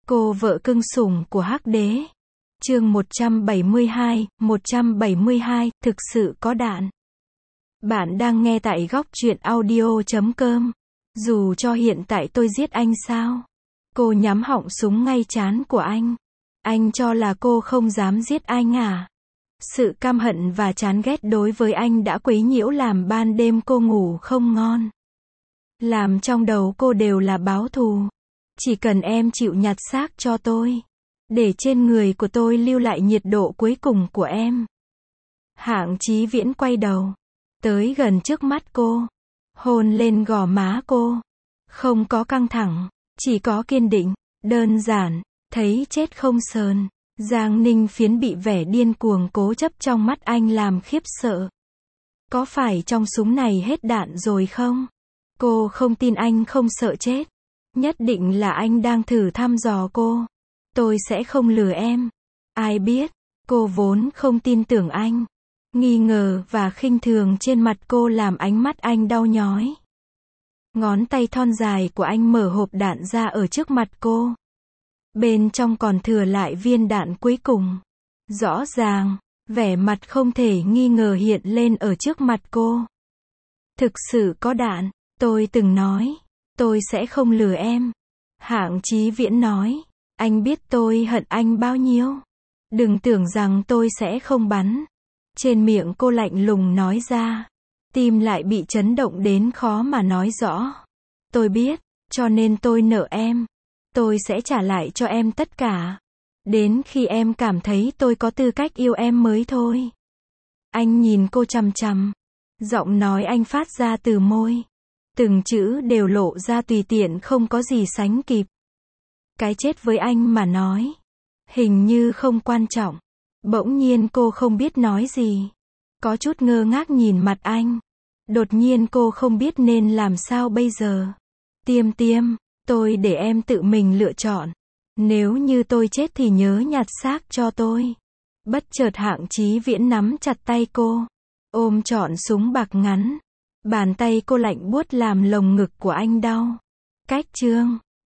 Cô vợ cưng sủng của Hắc Đế. Chương 172, thực sự có đạn. Bạn đang nghe tại góc truyện audio.com. Dù cho hiện tại tôi giết anh sao? Cô nhắm họng súng ngay trán của anh. Anh cho là cô không dám giết anh à? Sự căm hận và chán ghét đối với anh đã quấy nhiễu làm ban đêm cô ngủ không ngon. Làm trong đầu cô đều là báo thù. Chỉ cần em chịu nhặt xác cho tôi, để trên người của tôi lưu lại nhiệt độ cuối cùng của em. Hạng Chí Viễn quay đầu, tới gần trước mắt cô, hôn lên gò má cô. Không có căng thẳng, chỉ có kiên định, đơn giản, thấy chết không sờn. Giang Ninh Phiến bị vẻ điên cuồng cố chấp trong mắt anh làm khiếp sợ. Có phải trong súng này hết đạn rồi không? Cô không tin anh không sợ chết. Nhất định là anh đang thử thăm dò cô. Tôi sẽ không lừa em. Ai biết, cô vốn không tin tưởng anh. Nghi ngờ và khinh thường trên mặt cô làm ánh mắt anh đau nhói. Ngón tay thon dài của anh mở hộp đạn ra ở trước mặt cô. Bên trong còn thừa lại viên đạn cuối cùng. Rõ ràng, vẻ mặt không thể nghi ngờ hiện lên ở trước mặt cô. Thực sự có đạn, tôi từng nói, tôi sẽ không lừa em. Hạng Chí Viễn nói, anh biết tôi hận anh bao nhiêu. Đừng tưởng rằng tôi sẽ không bắn. Trên miệng cô lạnh lùng nói ra. Tim lại bị chấn động đến khó mà nói rõ. Tôi biết, cho nên tôi nợ em. Tôi sẽ trả lại cho em tất cả. Đến khi em cảm thấy tôi có tư cách yêu em mới thôi. Anh nhìn cô chằm chằm. Giọng nói anh phát ra từ môi. Từng chữ đều lộ ra tùy tiện không có gì sánh kịp. Cái chết với anh mà nói, hình như không quan trọng. Bỗng nhiên cô không biết nói gì. Có chút ngơ ngác nhìn mặt anh. Đột nhiên cô không biết nên làm sao bây giờ. Tiêm, tôi để em tự mình lựa chọn. Nếu như tôi chết thì nhớ nhặt xác cho tôi. Bất chợt Hạng Chí Viễn nắm chặt tay cô. Ôm trọn súng bạc ngắn. Bàn tay cô lạnh buốt làm lồng ngực của anh đau. Cách chương